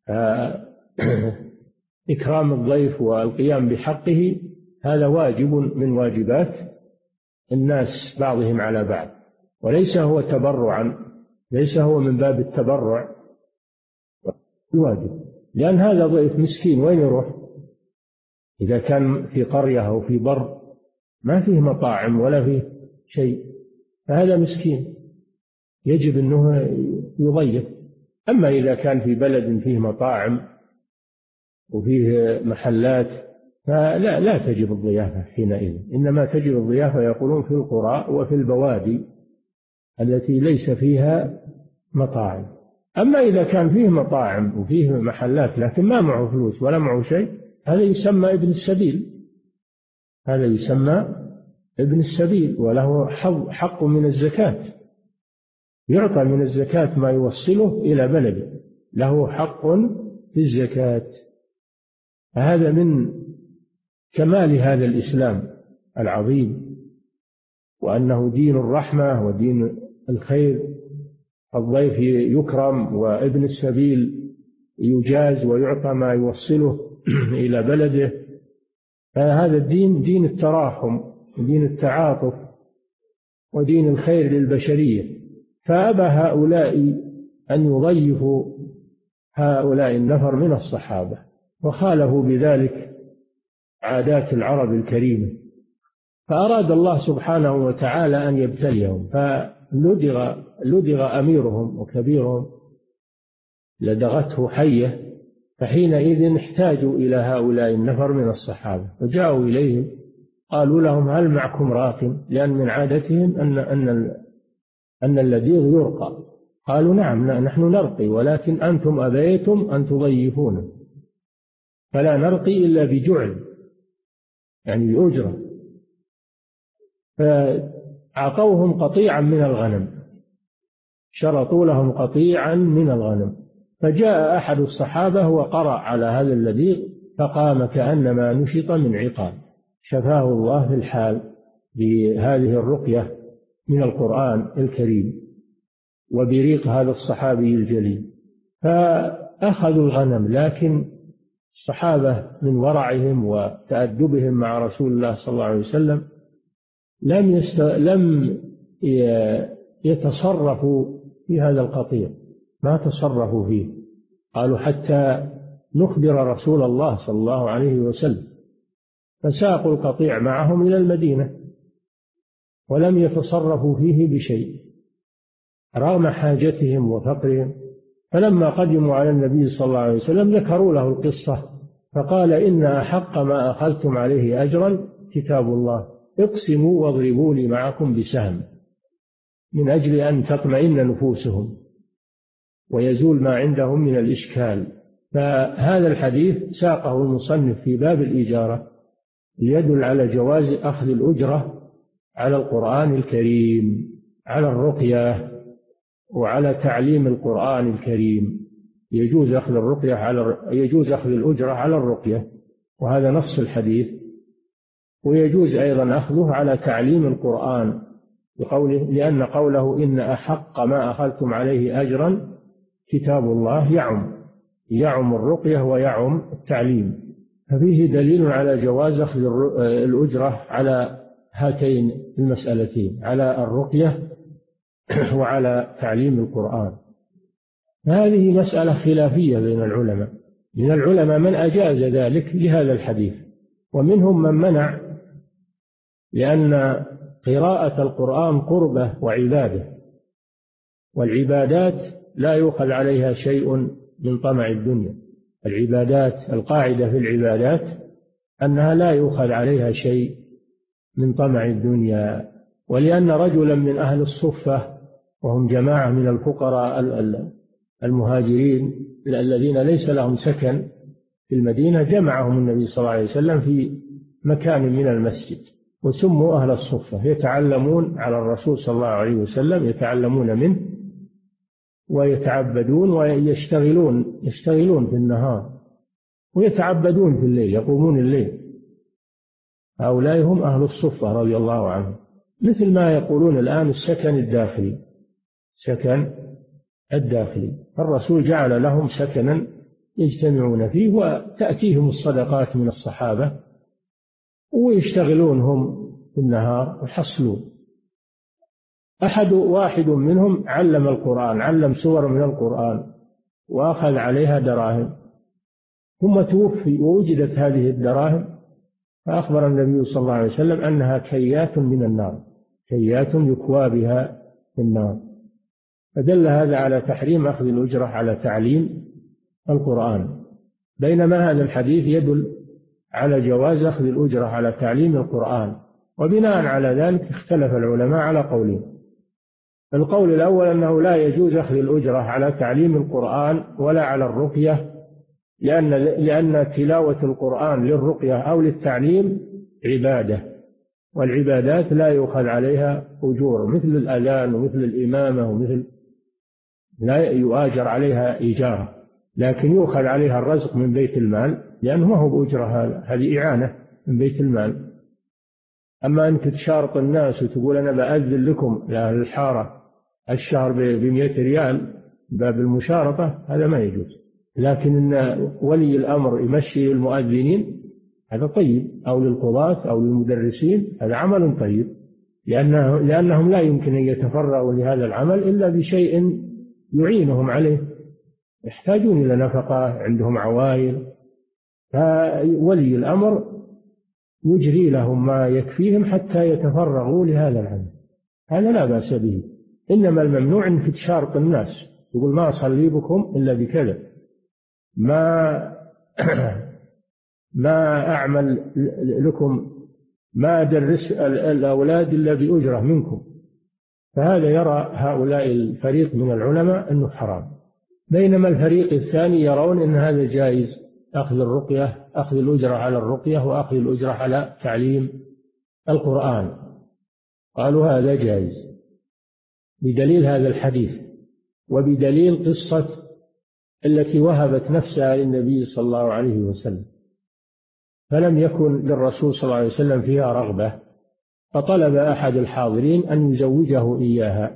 إكرام الضيف والقيام بحقه هذا واجب من واجبات الناس بعضهم على بعض، وليس هو تبرعا، ليس هو من باب التبرع، واجب، لأن هذا ضيف مسكين وين يروح؟ إذا كان في قرية أو في بر ما فيه مطاعم ولا فيه شيء، فهذا مسكين يجب أنه يضيف. أما إذا كان في بلد فيه مطاعم وفيه محلات فلا تجب الضيافة حينئذ، إنما تجب الضيافة يقولون في القرى وفي البوادي التي ليس فيها مطاعم، أما إذا كان فيه مطاعم وفيه محلات لكن ما معه فلوس ولا معه شيء، هذا يسمى ابن السبيل، هذا يسمى ابن السبيل، وله حق من الزكاة، يعطى من الزكاة ما يوصله إلى بلده، له حق في الزكاة. هذا من كمال هذا الإسلام العظيم، وأنه دين الرحمة ودين الخير. الضيف يكرم وابن السبيل يجاز ويعطى ما يوصله إلى بلده. فهذا الدين دين التراحم ودين التعاطف ودين الخير للبشرية. فأبى هؤلاء أن يضيفوا هؤلاء النفر من الصحابة، وخالفوا بذلك عادات العرب الكريمة. فأراد الله سبحانه وتعالى أن يبتليهم، فلدغ أميرهم وكبيرهم، لدغته حية، فحينئذ احتاجوا إلى هؤلاء النفر من الصحابة، فجاءوا إليهم قالوا لهم هل معكم راق؟ لأن من عادتهم أن اللديغ يرقى. قالوا نعم نحن نرقي، ولكن أنتم أبيتم أن تضيفونا، فلا نرقي إلا بجعل، يعني بأجرة. فأعطوهم قطيعا من الغنم، شرطوا لهم قطيعا من الغنم. فجاء أحد الصحابة وقرأ على هذا اللديغ فقام كأنما نشط من عقال، شفاه الله في الحال بهذه الرقية من القرآن الكريم وبريق هذا الصحابي الجليل. فأخذوا الغنم، لكن الصحابة من ورعهم وتأدبهم مع رسول الله صلى الله عليه وسلم لم يتصرفوا في هذا القطيع، ما تصرفوا فيه. قالوا حتى نخبر رسول الله صلى الله عليه وسلم. فساقوا القطيع معهم إلى المدينة ولم يتصرفوا فيه بشيء رغم حاجتهم وفقرهم. فلما قدموا على النبي صلى الله عليه وسلم ذكروا له القصة، فقال إن أحق ما أخذتم عليه أجرا كتاب الله، اقسموا واضربوا لي معكم بسهم، من أجل أن تطمئن نفوسهم ويزول ما عندهم من الإشكال. فهذا الحديث ساقه المصنف في باب الإجارة ليدل على جواز أخذ الأجرة على القرآن الكريم، على الرقية وعلى تعليم القرآن الكريم. يجوز أخذ الأجرة على الرقية، وهذا نص الحديث. ويجوز أيضا أخذه على تعليم القرآن بقوله، لأن قوله إن أحق ما أخذتم عليه أجرا كتاب الله يعم الرقية ويعم التعليم. ففيه دليل على جواز أخذ الأجرة على هاتين المسألتين، على الرقية وعلى تعليم القرآن. هذه مسألة خلافية بين العلماء، من العلماء من أجاز ذلك لهذا الحديث، ومنهم من منع، لأن قراءة القرآن قربة وعبادة، والعبادات لا يؤخذ عليها شيء من طمع الدنيا. العبادات، القاعدة في العبادات أنها لا يؤخذ عليها شيء من طمع الدنيا. ولأن رجلا من أهل الصفة، وهم جماعة من الفقراء المهاجرين الذين ليس لهم سكن في المدينة، جمعهم النبي صلى الله عليه وسلم في مكان من المسجد وسموا أهل الصفة، يتعلمون على الرسول صلى الله عليه وسلم، يتعلمون منه ويتعبدون ويشتغلون في النهار ويتعبدون في الليل، يقومون الليل. هؤلاء هم أهل الصفة رضي الله عنهم، مثل ما يقولون الآن السكن الداخلي. الرسول جعل لهم سكنا يجتمعون فيه، وتأتيهم الصدقات من الصحابة ويشتغلون هم في النهار ويحصلون. واحد منهم علم القرآن، علم سور من القرآن وأخذ عليها دراهم، ثم توفي ووجدت هذه الدراهم، فأخبر النبي صلى الله عليه وسلم أنها كيات من النار، كيات يكوى بها في النار. فدل هذا على تحريم أخذ الأجرة على تعليم القرآن، بينما هذا الحديث يدل على جواز أخذ الأجرة على تعليم القرآن. وبناء على ذلك اختلف العلماء على قولين، القول الأول أنه لا يجوز أخذ الأجرة على تعليم القرآن ولا على الرقية، لأن تلاوة القرآن للرقية أو للتعليم عبادة، والعبادات لا يؤخذ عليها أجور، مثل الأذان ومثل الإمامة ومثل لا يؤاجر عليها إيجارا، لكن يؤخذ عليها الرزق من بيت المال، لأنه ما هو بأجرة، هذه إعانة من بيت المال. أما أنك تشارط الناس وتقول أنا بأذن لكم يا أهل الحارة الشهر ب100 ريال باب المشارطة، هذا ما يجوز. لكن إن ولي الأمر يمشي المؤذنين هذا طيب، أو للقضاة أو للمدرسين هذا عمل طيب، لأنهم لا يمكن أن يتفرغوا لهذا العمل إلا بشيء يعينهم عليه، يحتاجون إلى نفقة، عندهم عوائل، فولي الأمر يجري لهم ما يكفيهم حتى يتفرغوا لهذا العمل، هذا لا بأس به. إنما الممنوع أنك تشارط الناس، تقول ما أصلي بكم إلا بكذا، ما أعمل لكم، ما أدرس الأولاد إلا بأجرة منكم، فهذا يرى هؤلاء الفريق من العلماء أنه حرام، بينما الفريق الثاني يرون أن هذا جائز، أخذ الرقية، أخذ الأجرة على الرقية وأخذ الأجرة على تعليم القرآن، قالوا هذا جائز بدليل هذا الحديث، وبدليل قصة التي وهبت نفسها للنبي صلى الله عليه وسلم، فلم يكن للرسول صلى الله عليه وسلم فيها رغبة، فطلب أحد الحاضرين أن يزوجه إياها،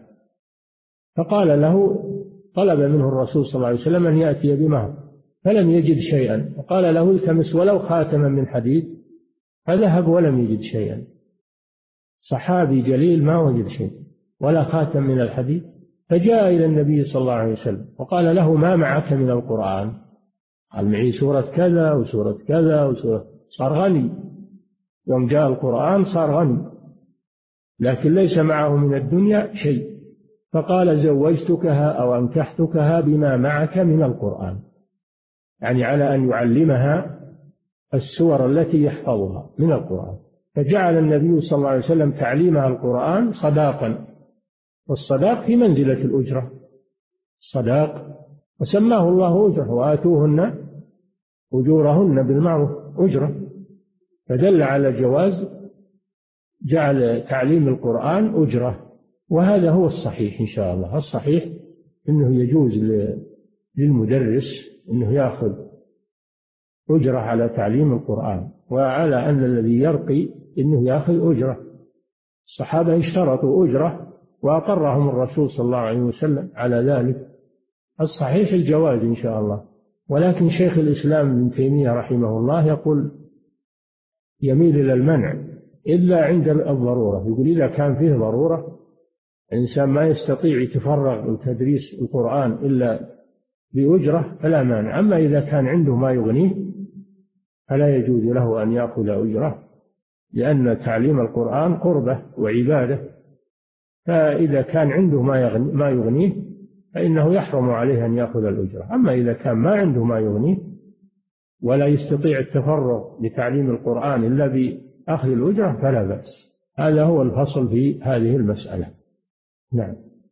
طلب منه الرسول صلى الله عليه وسلم أن يأتي بمهر، فلم يجد شيئا، وقال له التمس ولو خاتما من حديد، فذهب ولم يجد شيئا، صحابي جليل ما وجد شيء ولا خاتم من الحديد، فجاء إلى النبي صلى الله عليه وسلم وقال له ما معك من القرآن؟ قال معي سورة كذا وسورة كذا وسورة، صار غني، يوم جاء القرآن صار غني، لكن ليس معه من الدنيا شيء، فقال زوجتكها أو أنكحتكها بما معك من القرآن، يعني على أن يعلمها السور التي يحفظها من القرآن، فجعل النبي صلى الله عليه وسلم تعليمها القرآن صداقا، والصداق في منزلة الأجرة، الصداق وسماه الله أجرة، وآتوهن أجورهن بالمعروف أجرة، فدل على جواز جعل تعليم القرآن أجرة، وهذا هو الصحيح إن شاء الله. الصحيح أنه يجوز للمدرس أنه يأخذ أجرة على تعليم القرآن، وعلى أن الذي يرقي أنه يأخذ أجرة. الصحابة اشترطوا أجرة وأقرهم الرسول صلى الله عليه وسلم على ذلك، الصحيح الجواز إن شاء الله. ولكن شيخ الإسلام ابن تيمية رحمه الله يقول يميل إلى المنع إلا عند الضرورة، يقول إذا كان فيه ضرورة الإنسان ما يستطيع يتفرغ لتدريس القرآن إلا بأجرة فلا مانع، أما إذا كان عنده ما يغنيه فلا يجوز له أن يأخذ أجرة، لأن تعليم القرآن قربة وعبادة، فإذا كان عنده ما يغنيه فإنه يحرم عليه أن يأخذ الأجرة. أما إذا كان ما عنده ما يغنيه ولا يستطيع التفرغ لتعليم القرآن إلا بأخذ الأجرة فلا بأس. هذا هو الفصل في هذه المسألة. نعم.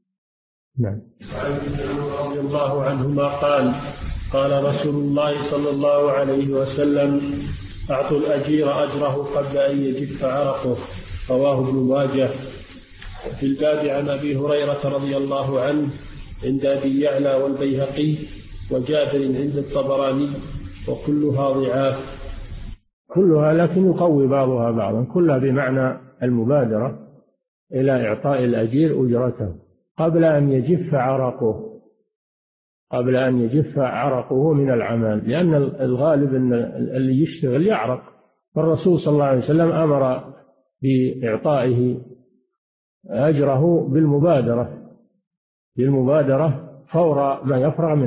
رضي الله عنهما قال رسول الله صلى الله عليه وسلم أعطوا الأجير أجره قبل أن يجف عرقه، رواه ابن ماجه. في الباب عن أبي هريرة رضي الله عنه عند أبي يعلى والبيهقي وجابر عند الطبراني، وكلها ضعاف، كلها لكن يقوي بعضها بعضا، كلها بمعنى المبادرة إلى إعطاء الأجير أجرته قبل أن يجف عرقه من العمل، لأن الغالب أن اللي يشتغل يعرق، فالرسول صلى الله عليه وسلم أمر بإعطائه أجره بالمبادرة فور ما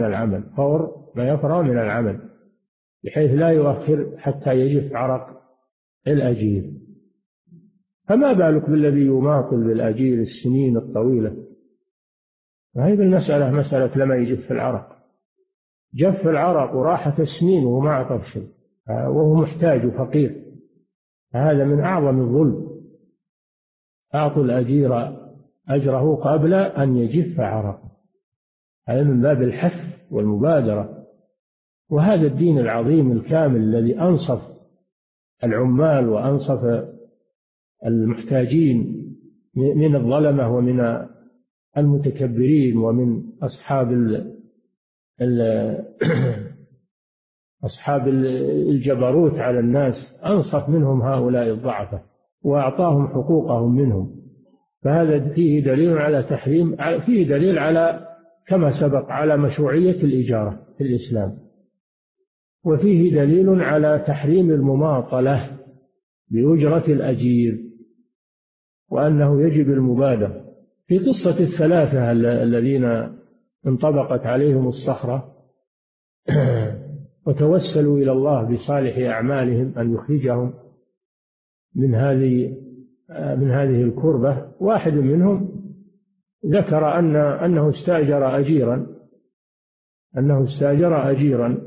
يفرغ من العمل بحيث لا يؤخر حتى يجف عرق الأجير. فما بالك بالذي يماطل بالأجير السنين الطويلة؟ هذه المسألة مسألة لما يجف العرق، جف العرق وراحت السنين وهو ما أعطى شيء وهو محتاج وفقير، هذا من أعظم الظلم. أعطوا الأجير أجره قبل أن يجف عرقه. هذا من باب الحث والمبادرة. وهذا الدين العظيم الكامل الذي أنصف العمال وأنصف المحتاجين من الظلمة ومن المتكبرين ومن أصحاب الجبروت على الناس، أنصف منهم هؤلاء الضعفة وأعطاهم حقوقهم منهم. فهذا فيه دليل على تحريم، فيه دليل على كما سبق على مشروعية الإجارة في الإسلام، وفيه دليل على تحريم المماطلة بأجرة الأجير، وأنه يجب المبادرة. في قصة الثلاثة الذين انطبقت عليهم الصخرة وتوسلوا إلى الله بصالح أعمالهم أن يخرجهم من هذه الكربة، واحد منهم ذكر أنه استأجر أجيرا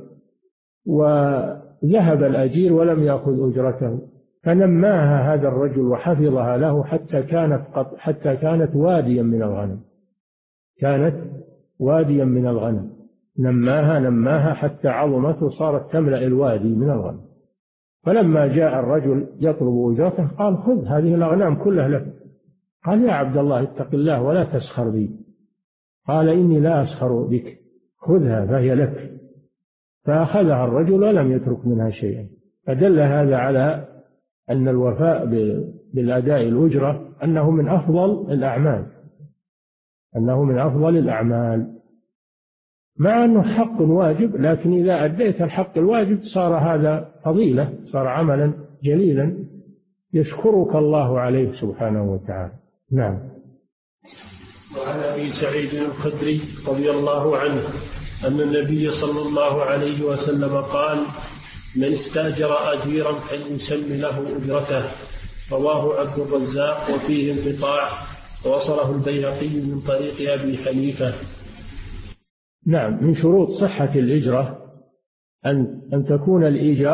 وذهب الأجير ولم يأخذ أجرته، فنماها هذا الرجل وحفظها له حتى كانت واديا من الغنم. نماها حتى عظمت وصارت تملأ الوادي من الغنم. فلما جاء الرجل يطلب أجرته قال: خذ هذه الأغنام كلها لك. قال: يا عبد الله اتق الله ولا تسخر بي. قال: إني لا أسخر بك، خذها فهي لك. فأخذها الرجل ولم يترك منها شيئا. فدل هذا على أن الوفاء بالأداء الأجرة أنه من أفضل الأعمال، مع أنه حق واجب، لكن إذا أديت الحق الواجب صار هذا فضيلة، صار عملا جليلا يشكرك الله عليه سبحانه وتعالى. نعم. وعن أبي سعيد الخدري رضي الله عنه أن النبي صلى الله عليه وسلم قال: من استأجر أجيرا فليسم له أجرته. رواه عبد الرزاق وفيه انقطاع، ووصله البيهقي من طريق أبي حنيفة. نعم، من شروط صحة الإجرة أن تكون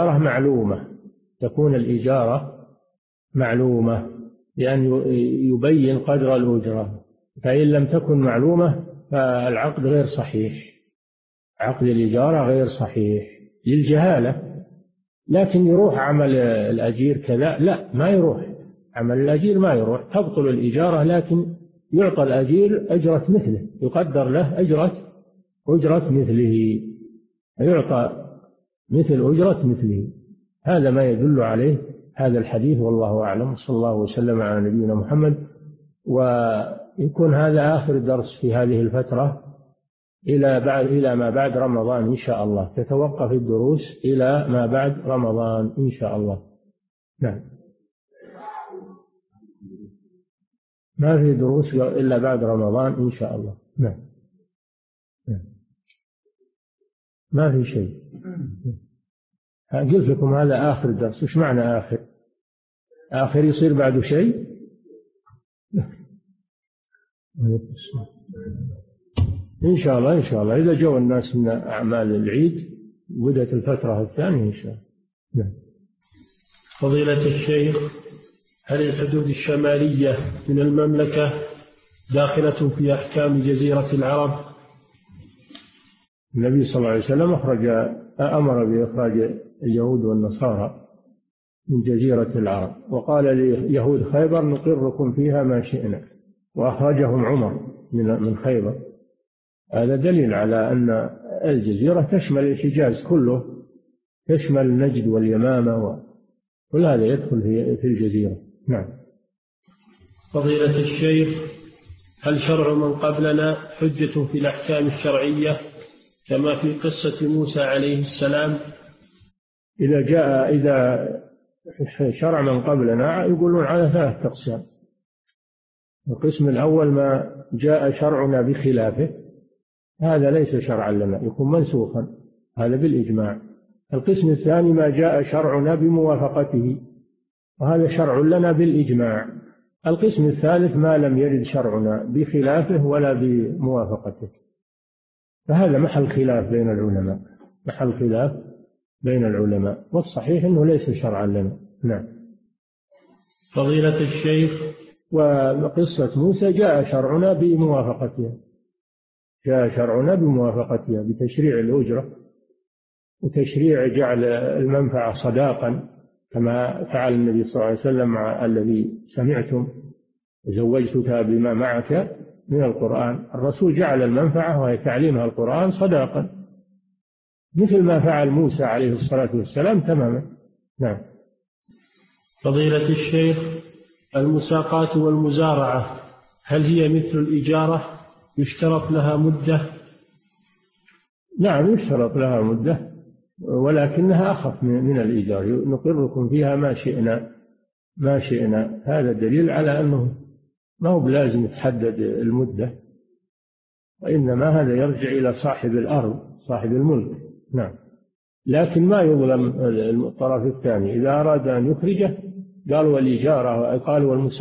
الإجارة معلومة، لأن يبين قدر الأجرة. فإن لم تكن معلومة فالعقد غير صحيح، عقد الإجارة غير صحيح للجهالة. لكن يروح عمل الأجير كذا؟ لا، ما يروح عمل الأجير، ما يروح، تبطل الإجارة، لكن يعطى الأجير أجرة مثله، يقدر له أجرة مثله، يعطى مثل أجرة مثله. هذا ما يدل عليه هذا الحديث، والله أعلم. صلى الله وسلم على نبينا محمد. ويكون هذا آخر درس في هذه الفترة إلى ما بعد رمضان إن شاء الله، تتوقف الدروس إلى ما بعد رمضان إن شاء الله. نعم، ما في دروس إلا بعد رمضان إن شاء الله. نعم، ما في شيء. قلت لكم هذا آخر درس. وش معنى آخر يصير بعده شيء؟ إن شاء الله إذا جو الناس من أعمال العيد بدأت الفترة الثانية إن شاء الله. فضيلة الشيخ، هل الحدود الشمالية من المملكة داخلة في أحكام جزيرة العرب؟ النبي صلى الله عليه وسلم أمر بإخراج اليهود والنصارى من جزيرة العرب، وقال ليهود خيبر: نقركم فيها ما شئنا، وأخرجهم عمر من خيبر. هذا دليل على أن الجزيرة تشمل الحجاز كله، تشمل نجد واليمامة، كل هذا يدخل في الجزيرة. نعم. فضيلة الشيخ، هل شرع من قبلنا حجة في الأحكام الشرعية كما في قصة موسى عليه السلام؟ إذا شرع من قبلنا يقولون على 3 أقسام. القسم الأول ما جاء شرعنا بخلافه، هذا ليس شرعا لنا، يكون منسوخا، هذا بالإجماع. القسم الثاني ما جاء شرعنا بموافقته، وهذا شرع لنا بالإجماع. القسم الثالث ما لم يرد شرعنا بخلافه ولا بموافقته، فهذا محل خلاف بين العلماء، والصحيح أنه ليس شرعا لنا. نعم. فضيلة الشيخ، وقصة موسى جاء شرعنا بموافقتها بتشريع الأجرة وتشريع جعل المنفعة صداقا كما فعل النبي صلى الله عليه وسلم مع الذي سمعتم زوجتك بما معك من القرآن. الرسول جعل المنفعة وهي تعليمها القرآن صداقا مثل ما فعل موسى عليه الصلاة والسلام تماما. نعم. فضيلة الشيخ، المساقات والمزارعة هل هي مثل الإجارة يشترط لها مدة؟ نعم يشترط لها مدة ولكنها أخف من الإيجار، نقركم فيها ما شئنا. هذا دليل على أنه ما هو بلازم يتحدد المدة، وإنما هذا يرجع إلى صاحب الأرض صاحب الملك. نعم. لكن ما يظلم الطرف الثاني إذا أراد أن يخرجه قال والإجارة، قال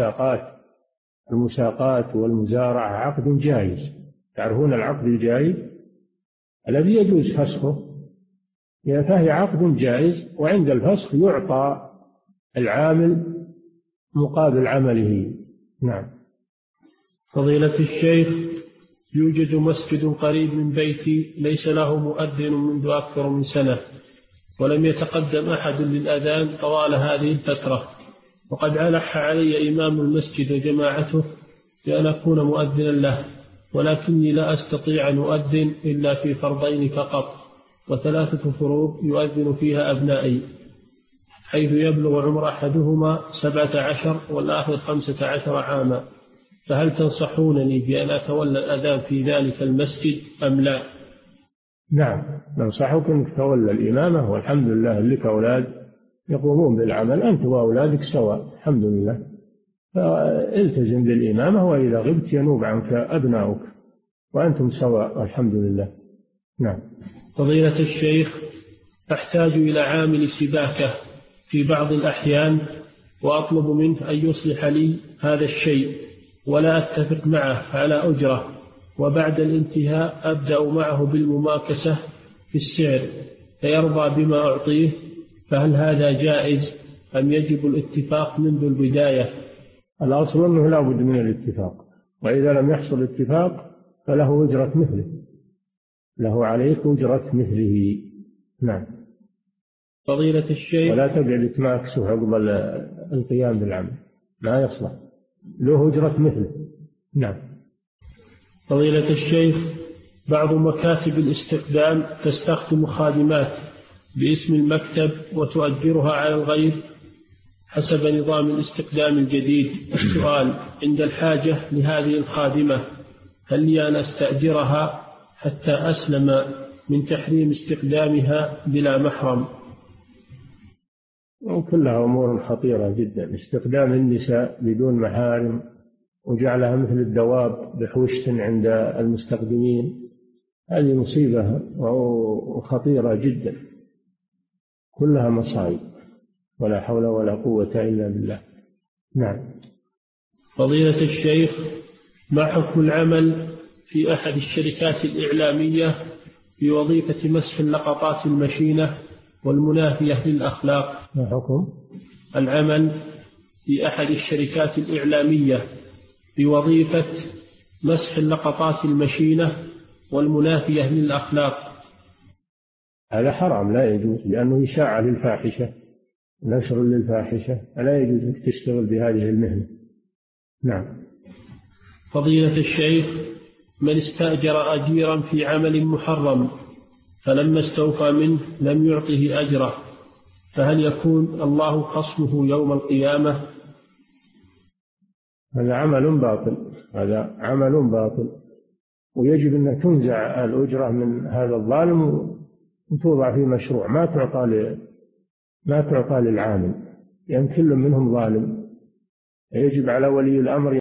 المساقات والمزارعة عقد جائز. تعرفون العقد الجائز الذي يجوز فسخه، فهي عقد جائز، وعند الفسخ يعطى العامل مقابل عمله. نعم. فضيلة الشيخ، يوجد مسجد قريب من بيتي ليس له مؤذن منذ أكثر من سنة، ولم يتقدم أحد للأذان طوال هذه الفترة، وقد ألح علي إمام المسجد وجماعته بأن أكون مؤذنا له، ولكني لا أستطيع أن أؤذن إلا في فرضين فقط، و3 فروض يؤذن فيها أبنائي، حيث يبلغ عمر أحدهما 17 والآخر 15 عاما، فهل تنصحونني بأن أتولى الأذان في ذلك المسجد أم لا؟ نعم ننصحك أنك تولى الإمامة، والحمد لله لك أولاد يقومون بالعمل، أنت وأولادك سواء الحمد لله، فالتزم بالإمامة، وإذا غبت ينوب عنك أبناؤك وأنتم سواء الحمد لله. نعم. فضيلة الشيخ، أحتاج إلى عامل سباكة في بعض الأحيان، وأطلب منه أن يصلح لي هذا الشيء، ولا أتفق معه على أجرة، وبعد الانتهاء أبدأ معه بالمماكسة في السعر فيرضى بما أعطيه، فهل هذا جائز أم يجب الاتفاق منذ البداية؟ الأصل أنه لا بد من الاتفاق، وإذا لم يحصل اتفاق فله أجرة مثله، له عليك أجرة مثله. نعم. فضيلة الشيخ، ولا تقعد تماكسه عقب القيام بالعمل، ما يصلح، له أجرة مثله. نعم. فضيلة الشيخ، بعض مكاتب الاستخدام تستخدم خادمات باسم المكتب وتؤجرها على الغير حسب نظام الاستخدام الجديد. السؤال: عند الحاجة لهذه الخادمة هل لي أن أستأجرها حتى أسلم من تحريم استخدامها بلا محرم؟ وكلها أمور خطيرة جدا، استخدام النساء بدون محارم وجعلها مثل الدواب بحوشة عند المستخدمين، هذه مصيبة وخطيرة جدا، كلها مصائب، ولا حول ولا قوة إلا بالله. نعم. فضيلة الشيخ، ما حكم العمل في أحد الشركات الإعلامية في وظيفة مسح اللقطات المشينة والمنافية للأخلاق؟ ما حكم العمل في أحد الشركات الإعلامية في وظيفة مسح اللقطات المشينة والمنافية للأخلاق؟ هذا حرام لا يجوز، لأنه إشاعة للفاحشة، نشر للفاحشة، لا يجوز أنك تشتغل بهذه المهنة. نعم. فضيلة الشيخ، من استأجر أجيرا في عمل محرم فلما استوفى منه لم يعطه أجره، فهل يكون الله خصمه يوم القيامة؟ هذا عمل باطل، ويجب أن تنزع الأجرة من هذا الظالم وتوضع في مشروع، ما تعطى للعامل، لأن كل منهم ظالم. يجب على ولي الأمر